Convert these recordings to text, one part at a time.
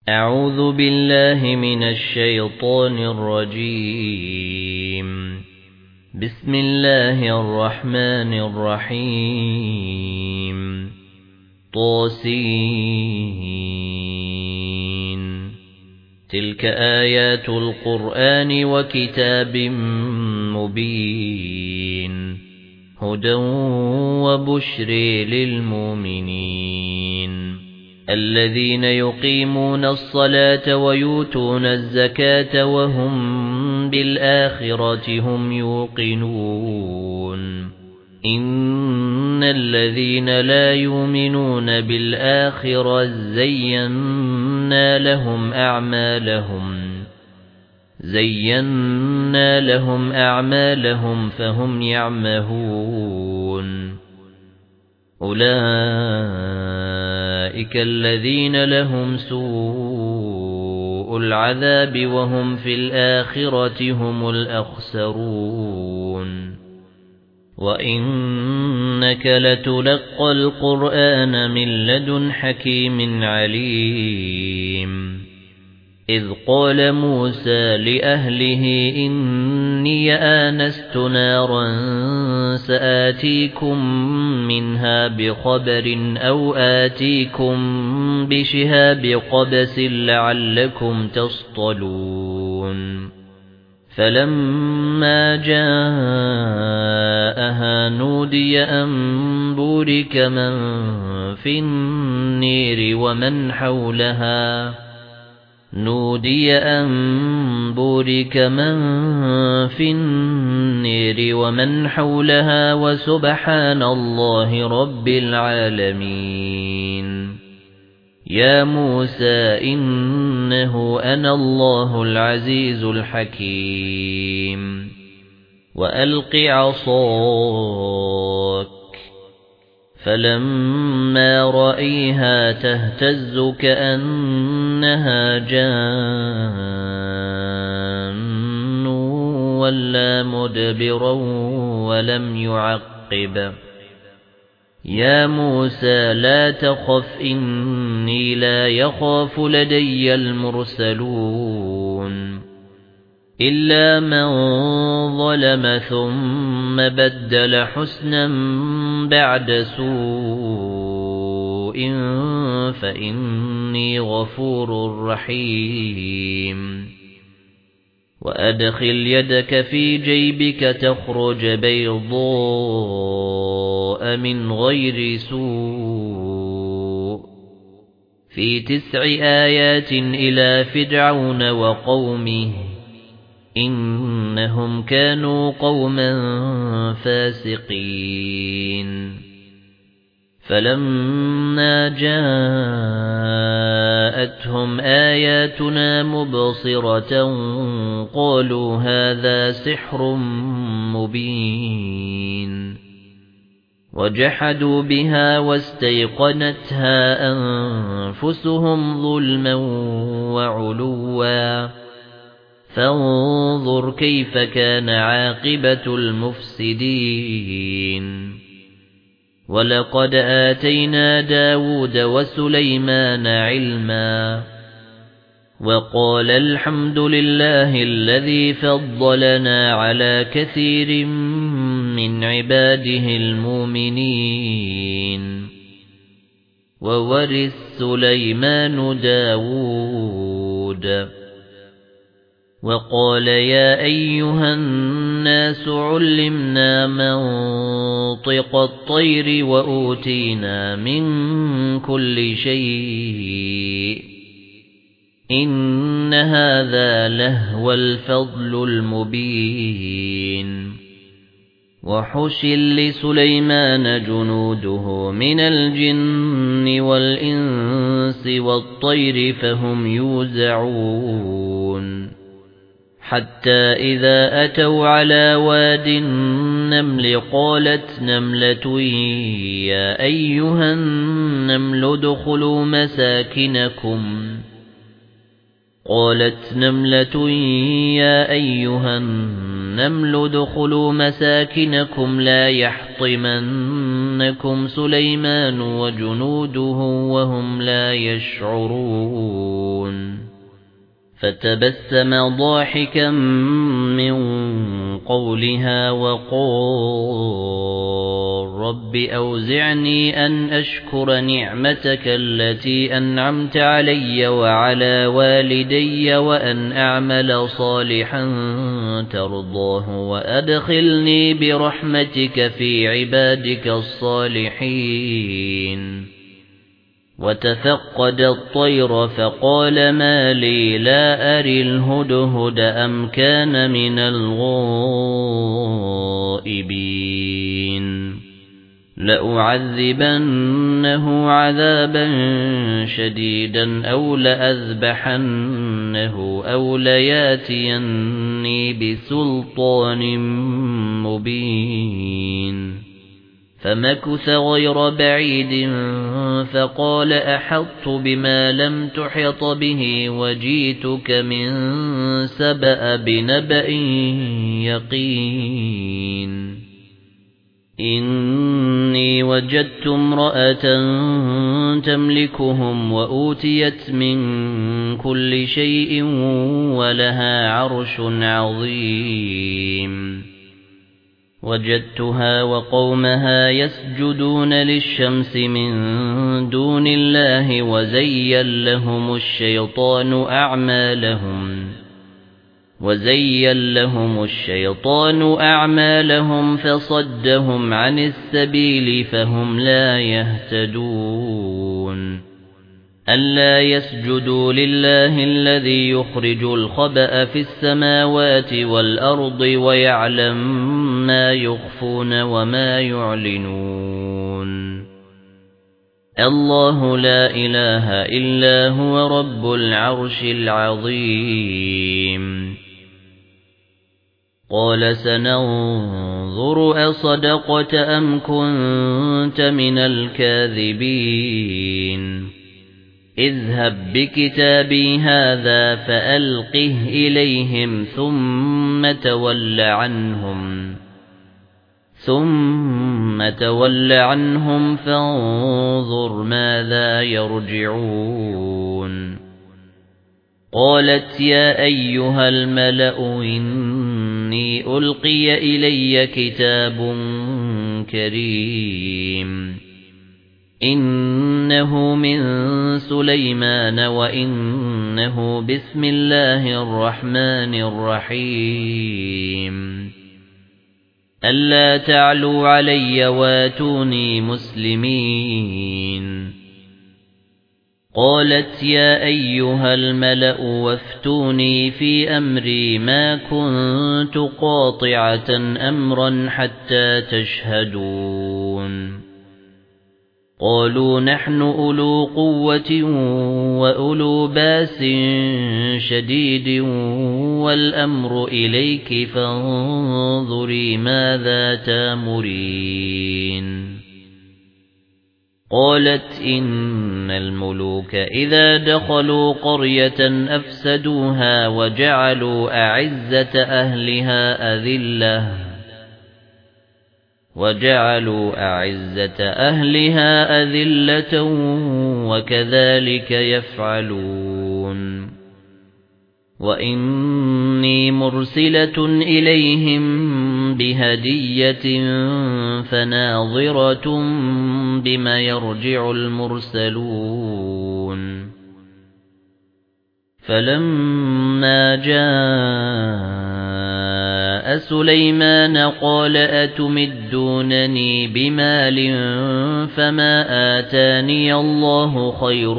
أعوذ بالله من الشيطان الرجيم. بسم الله الرحمن الرحيم. طاسين. تلك آيات القرآن وكتاب مبين. هدى وبشر للمؤمنين الذين يقيمون الصلاة ويؤتون الزكاة وهم بالآخرة هم يوقنون. إن الذين لا يؤمنون بالآخرة زينا لهم أعمالهم فهم يعمهون. أولئك الذين لهم سوء العذاب وهم في الآخرة هم الأخسرون. وإنك لتلقى القرآن من لدن حكيم عليم. إذ قال موسى لأهله إني آنست نارا سآتيكم منها بخبر أو آتيكم بشهاب قبس لعلكم تصطلون. فلما جاءها نودي أن بورك من في النير ومن حولها وسبحان الله رب العالمين. يا موسى إنه أنا الله العزيز الحكيم. وألق عصاك فلما رأيها تهتز كأنها جان ولا مدبرا ولم يعقب. يا موسى لا تخف إني لا يخاف لدي المرسلون. إلا من ظلم ثم بدل حسنا بعد سوء فإني غفور رحيم. وأدخل يدك في جيبك تخرج بيضاء من غير سوء في 9 آيات إلى فرعون وقومه إنهم كانوا قوما فاسقين. فلما جاءتهم آياتنا مبصرة قالوا هذا سحر مبين. وجحدوا بها واستيقنتها أنفسهم ظلما وعلوا. فانظر كيف كان عاقبة المفسدين. ولقد آتينا داود وسليمان علما. وقال الحمد لله الذي فضلنا على كثير من عباده المؤمنين. وورث سليمان داود. وقال يا أيها الناس علمنا منطق الطير وأوتينا من كل شيء. إن هذا لهو الفضل المبين. وحشر لسليمان جنوده من الجن والإنس والطير فهم يوزعون. حتى إذا أتوا على واد النمل قالت نملة يا أيها النمل ادخلوا مساكنكم لا يحطمنكم سليمان وجنوده وهم لا يشعرون. فتبسم ضاحكا من قولها وقال رب أوزعني أن أشكر نعمتك التي أنعمت علي وعلى والدي وأن أعمل صالحا ترضاه وأدخلني برحمتك في عبادك الصالحين وتفقد الطير فقال ما لي لا أري الهدهد أم كان من الغائبين لأعذبنه عذابا شديدا أو لأذبحنه أو لياتيني بسلطان مبين فمكث غير بعيد فقال أحطت بما لم تحط به وجيتك من سبأ بنبأ يقين إني وجدت امرأة تملكهم وأوتيت من كل شيء ولها عرش عظيم وجدتها وقومها يسجدون للشمس من دون الله وزين لهم الشيطان أعمالهم فصدهم عن السبيل فهم لا يهتدون ألا يسجدوا لله الذي يخرج الخبأ في السماوات والأرض ويعلم ما يخفون وما يعلنون الله لا إله إلا هو رب العرش العظيم قال سننظر أصدقت أم كنت من الكاذبين اذهب بكتابي هذا فألقه إليهم ثم تول عنهم فانظر ماذا يرجعون قالت يا أيها الملأ إني ألقي إلي كتاب كريم إنه من سليمان وإنه بسم الله الرحمن الرحيم ألا تعلوا علي واتوني مسلمين قالت يا أيها الملأ وافتوني في أمري ما كنت قاطعة أمرا حتى تشهدون قالوا نحن أولو قوة وأولو باس شديد والأمر إليك فانظري ماذا تامرين قالت إن الملوك إذا دخلوا قرية أفسدوها وجعلوا أعزة أهلها أذلة وكذلك يفعلون وإني مرسلة إليهم بهدية فناظرة بما يرجع المرسلون فلما جاء سليمان قال أتمدونني بمال فما آتاني الله خير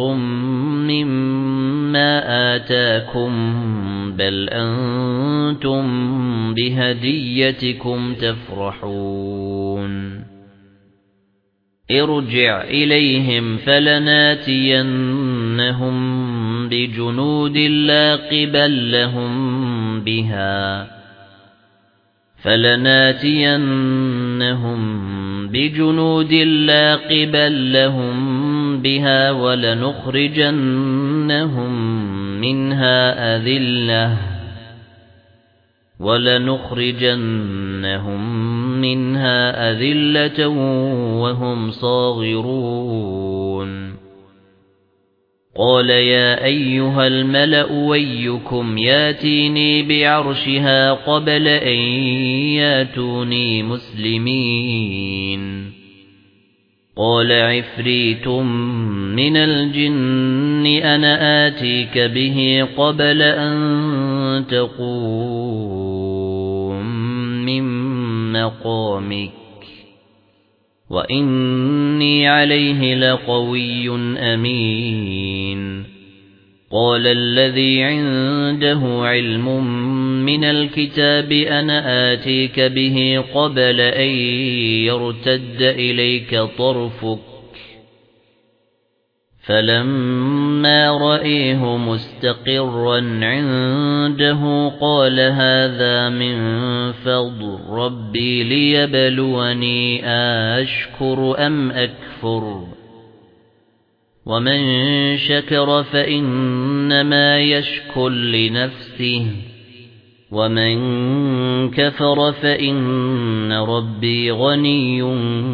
مما آتاكم بل أنتم بهديتكم تفرحون ارجع إليهم فلناتينهم بجنود لا قبل لهم بها ولنخرجنهم منها أذلة وهم صاغرون قال يا أيها الملأ ويكم ياتيني بعرشها قبل أن ياتوني مسلمين قال عفريت من الجن أنا آتيك به قبل أن تقوم من مقامك وإني عليه لقوي أمين قال الذي عنده علم من الكتاب أنا آتيك به قبل أن يرتد إليك طرفك فلما رأيه مستقرا عنده قال هذا من فضل ربي ليبلوني أشكر أم أكفر ومن شكر فإنما يشكر لنفسه ومن كفر فإن ربي غني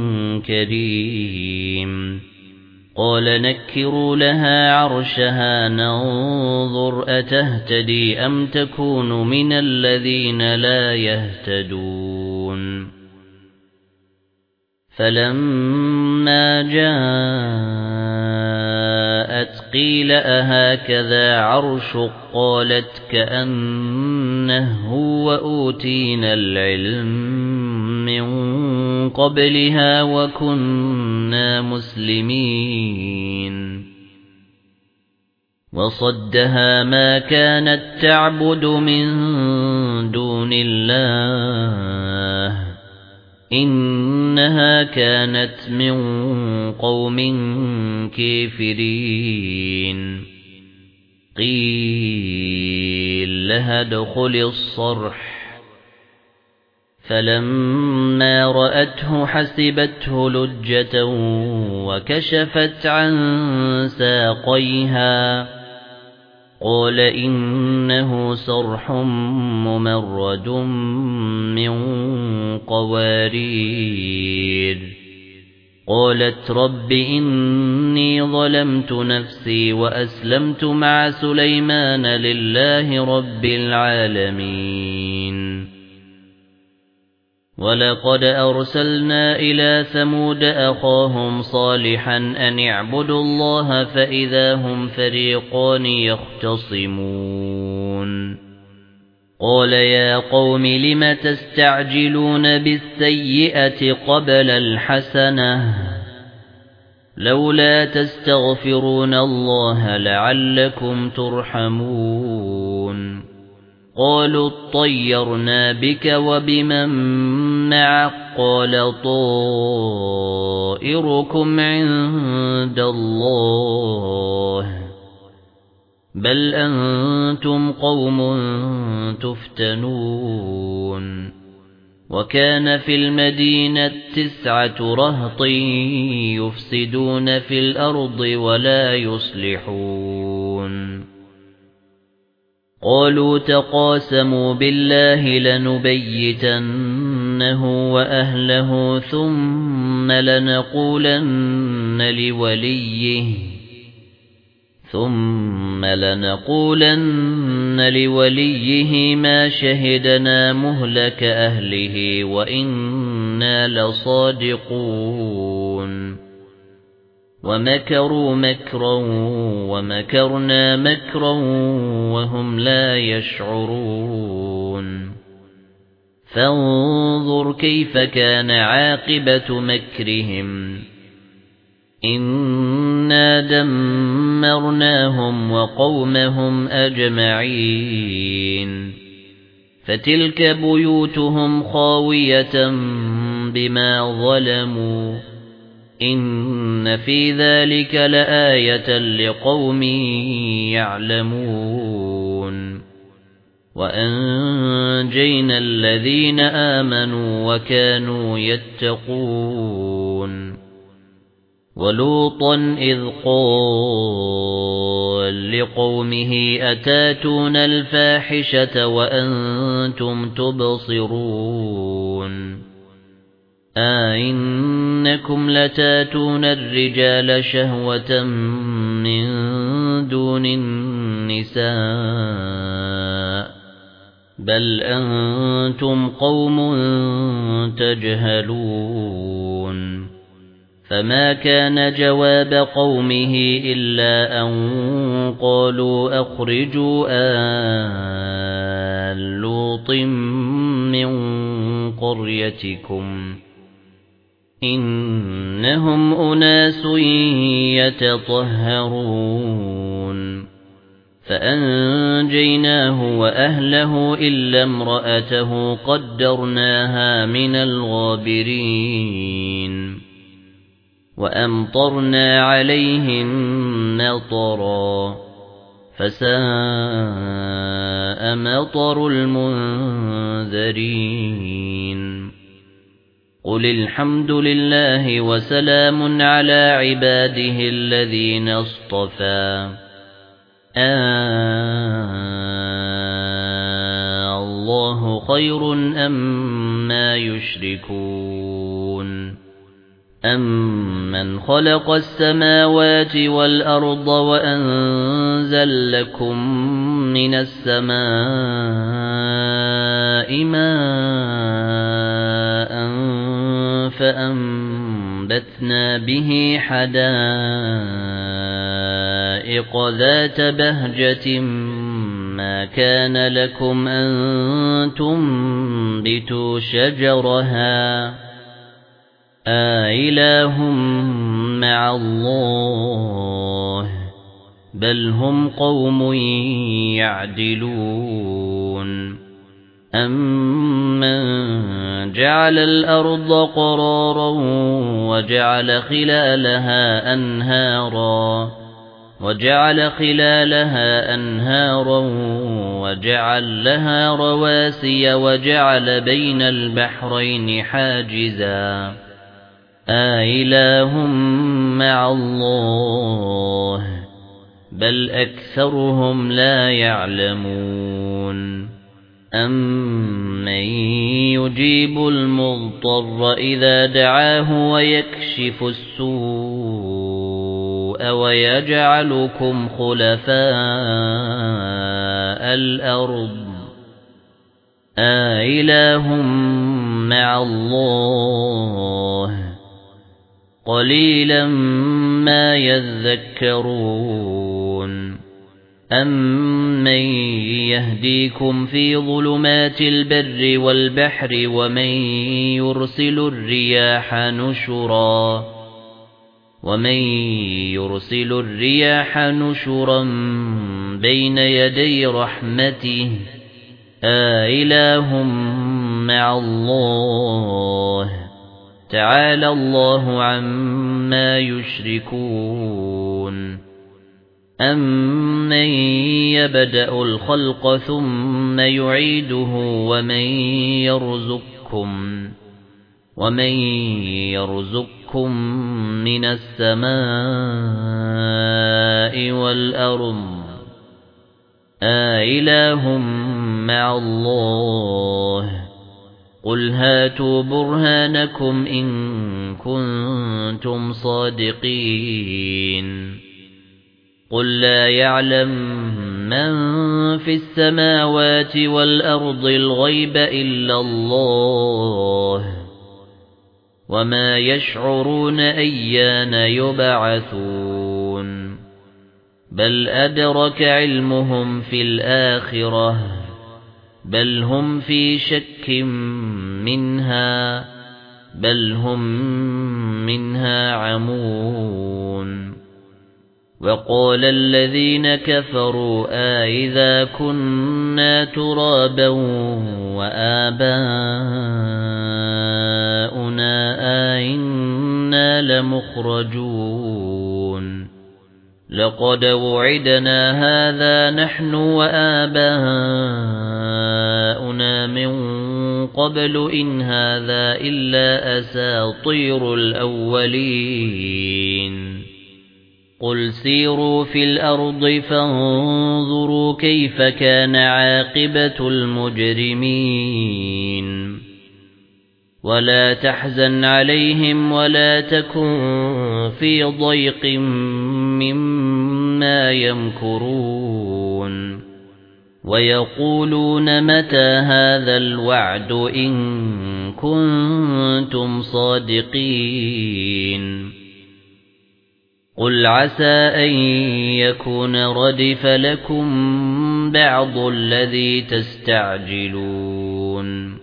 كريم قال نكروا لها عرشها ننظر أتهتدي أم تكون من الذين لا يهتدون فلما جاءت قيل أهكذا عرشك قالت كأنه وأوتينا العلم من قبلها وكنا مسلمين وصدها ما كانت تعبد من دون الله إنها كانت من قوم كافرين قيل لها ادخل الصرح فلما رأته حسبته لجة وكشفت عن ساقيها قال إنه صرح ممرد من قوارير قالت رب إني ظلمت نفسي وأسلمت مع سليمان لله رب العالمين ولقد أرسلنا إلى ثمود أخاهم صالحا أن اعبدوا الله فإذا هم فريقان يختصمون قال يا قوم لم تستعجلون بالسيئة قبل الحسنة لولا تستغفرون الله لعلكم ترحمون قالوا اطيرنا بك وبمن معك قال طائركم عند الله بل أنتم قوم تفتنون وكان في المدينة 9 رهط يفسدون في الأرض ولا يصلحون قالوا تقاسموا بالله لنبيتنه وأهله ثم لنقولن لوليه ما شهدنا مهلك أهله وإنا لصادقون ومكروا مكرا ومكرنا مكرا وهم لا يشعرون فانظر كيف كان عاقبة مكرهم إنا دمرناهم وقومهم أجمعين فتلك بيوتهم خاوية بما ظلموا إن في ذلك لآية لقوم يعلمون وأنجينا الذين آمنوا وكانوا يتقون ولوطا إذ قال لقومه أتاتون الفاحشة وأنتم تبصرون أئنكم لتاتون الرجال شهوة من دون النساء بل أنتم قوم تجهلون فما كان جواب قومه إلا أن قالوا أخرجوا آل لوط من قريتكم إنهم أناس يتطهرون فأنجيناه وأهله إلا امرأته قدرناها من الغابرين وأمطرنا عليهم مطرا فساء مطر المنذرين قل الحمد لله وسلام على عباده الذين اصطفى الله خير أما يشركون أمن خلق السماوات والأرض وأنزل لكم من السماء ماء فأنبتنا به حدائق ذات بهجة ما كان لكم أن تنبتوا شجرها أإله مع الله بل هم قوم يعدلون أمن جعل الأرض قرارا وجعل خلالها أنهارا وجعل لها رواسي وجعل بين البحرين حاجزا أإله مع الله بل أكثرهم لا يعلمون أمن يجيب المضطر إذا دعاه ويكشف السوء ويجعلكم خلفاء الأرض أإله مع الله قليلا ما يذكرون أمن يهديكم في ظلمات البر والبحر ومن يرسل الرياح نشرا بين يدي رحمته أإله مع الله تعالى الله عما يشركون أمن يبدأ الخلق ثم يعيده ومن يرزقكم من السماء والأرض أإله مع الله قل هاتوا برهانكم إن كنتم صادقين قل لا يعلم من في السماوات والأرض الغيب إلا الله وما يشعرون أيان يبعثون بل أدرك علمهم في الآخرة بل هم في شك منها بل هم منها عمون وقال الذين كفروا أإذا كنا ترابا وآباؤنا أئنا لمخرجون لقد وعدنا هذا نحن وآباؤنا من قبل إن هذا إلا أساطير الأولين قل سيروا في الأرض فانظروا كيف كان عاقبة المجرمين ولا تحزن عليهم ولا تكن في ضيق مما يمكرون ويقولون متى هذا الوعد إن كنتم صادقين قل عسى أن يكون ردف لكم بعض الذي تستعجلون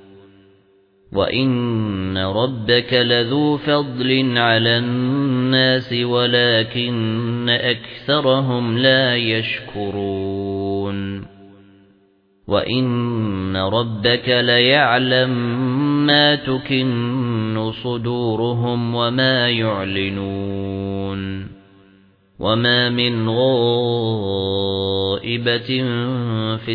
وإن ربك لذو فضل على الناس ولكن أكثرهم لا يشكرون وإن ربك ليعلم ما تكن صدورهم وما يعلنون وما من غائبة في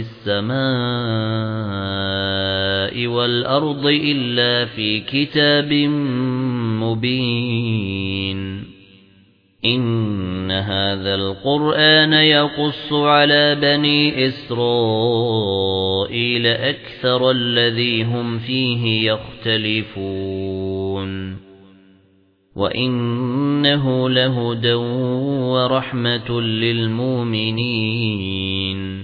السماء والأرض إلا في كتاب مبين إن هذا القرآن يقص على بني إسرائيل أكثر الذي هم فيه يختلفون وإنه لهدى ورحمة للمؤمنين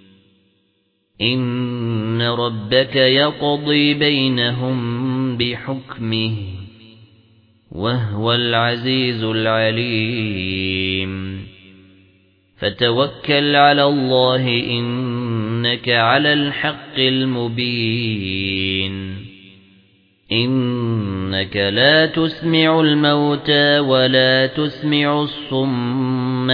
إن ربك يقضي بينهم بحكمه وهو العزيز العليم فتوكل على الله إنك على الحق المبين إنك لا تسمع الموتى ولا تسمع الصم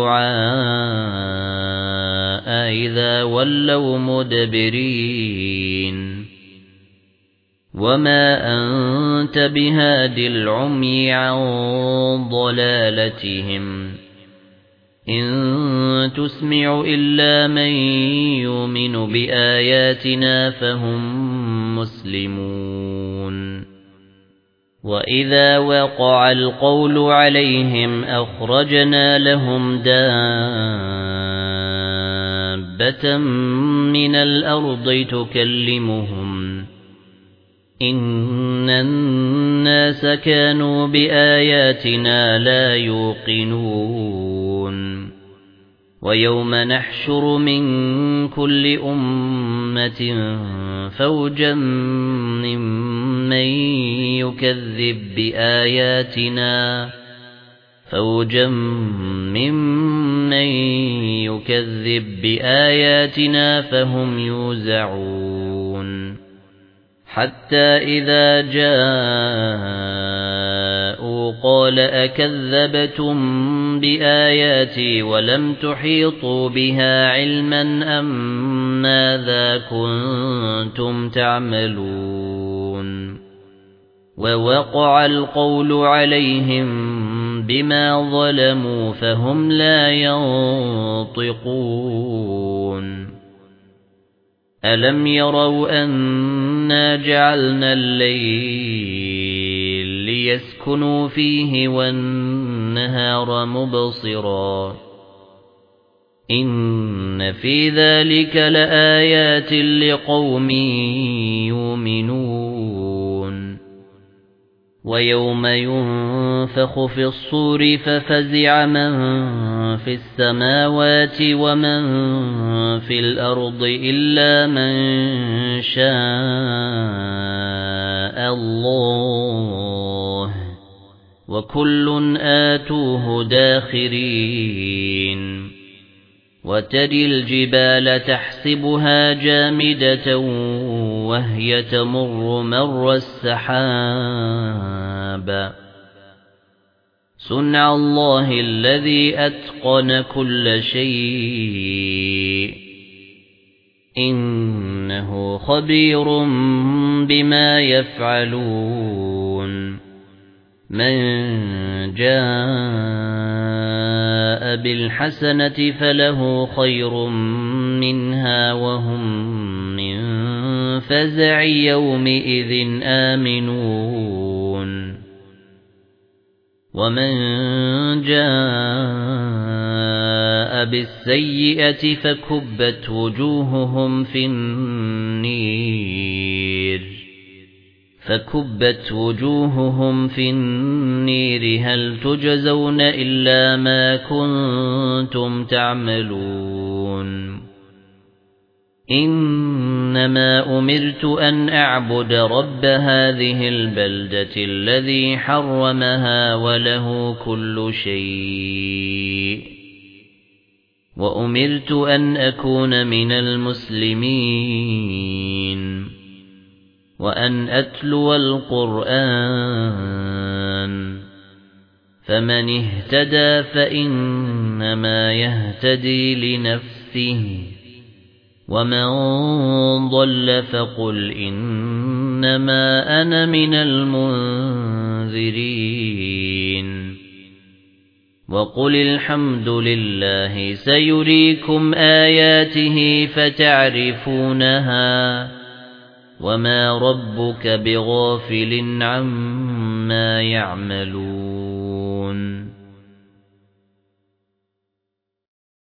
الدعاء إذا ولوا مدبرين وما أنت بهاد العمي عن ضلالتهم إن تسمع إلا من يؤمن بآياتنا فهم مسلمون وإذا وقع القول عليهم أخرجنا لهم دابة من الأرض تكلمهم إن الناس كانوا بآياتنا لا يوقنون ويوم نحشر من كل أمة فوجا ممن يكذب بآياتنا فهم يوزعون حتى إذا جاءوا قال أكذبتم بآياتي ولم تحيطوا بها علما أم ماذا كنتم تعملون ووقع القول عليهم بما ظلموا فهم لا ينطقون ألم يروا أنا جعلنا الليل ليسكنوا فيه والنهار مبصرا إن في ذلك لآيات لقوم يؤمنون ويوم ينفخ في الصور ففزع من في السماوات ومن في الأرض إلا من شاء الله وكل آتوه داخرين وترى الجبال تحسبها جامدة وهي تمر مر السحاب صنع الله الذي أتقن كل شيء إنه خبير بما يفعلون من جاء بالحسنة فله خير منها وهم من فزع يومئذ آمنون ومن جاء بالسيئة فكبت وجوههم في النير فكبت وجوههم في النير هل تجزون إلا ما كنتم تعملون إنما أمرت أن أعبد رب هذه البلدة الذي حرمها وله كل شيء وأمرت أن أكون من المسلمين وأن أتلو القرآن فمن اهتدى فإنما يهتدي لنفسه ومن ضل فقل إنما أنا من المنذرين وقل الحمد لله سيريكم آياته فتعرفونها وما ربك بغافل عما يعملون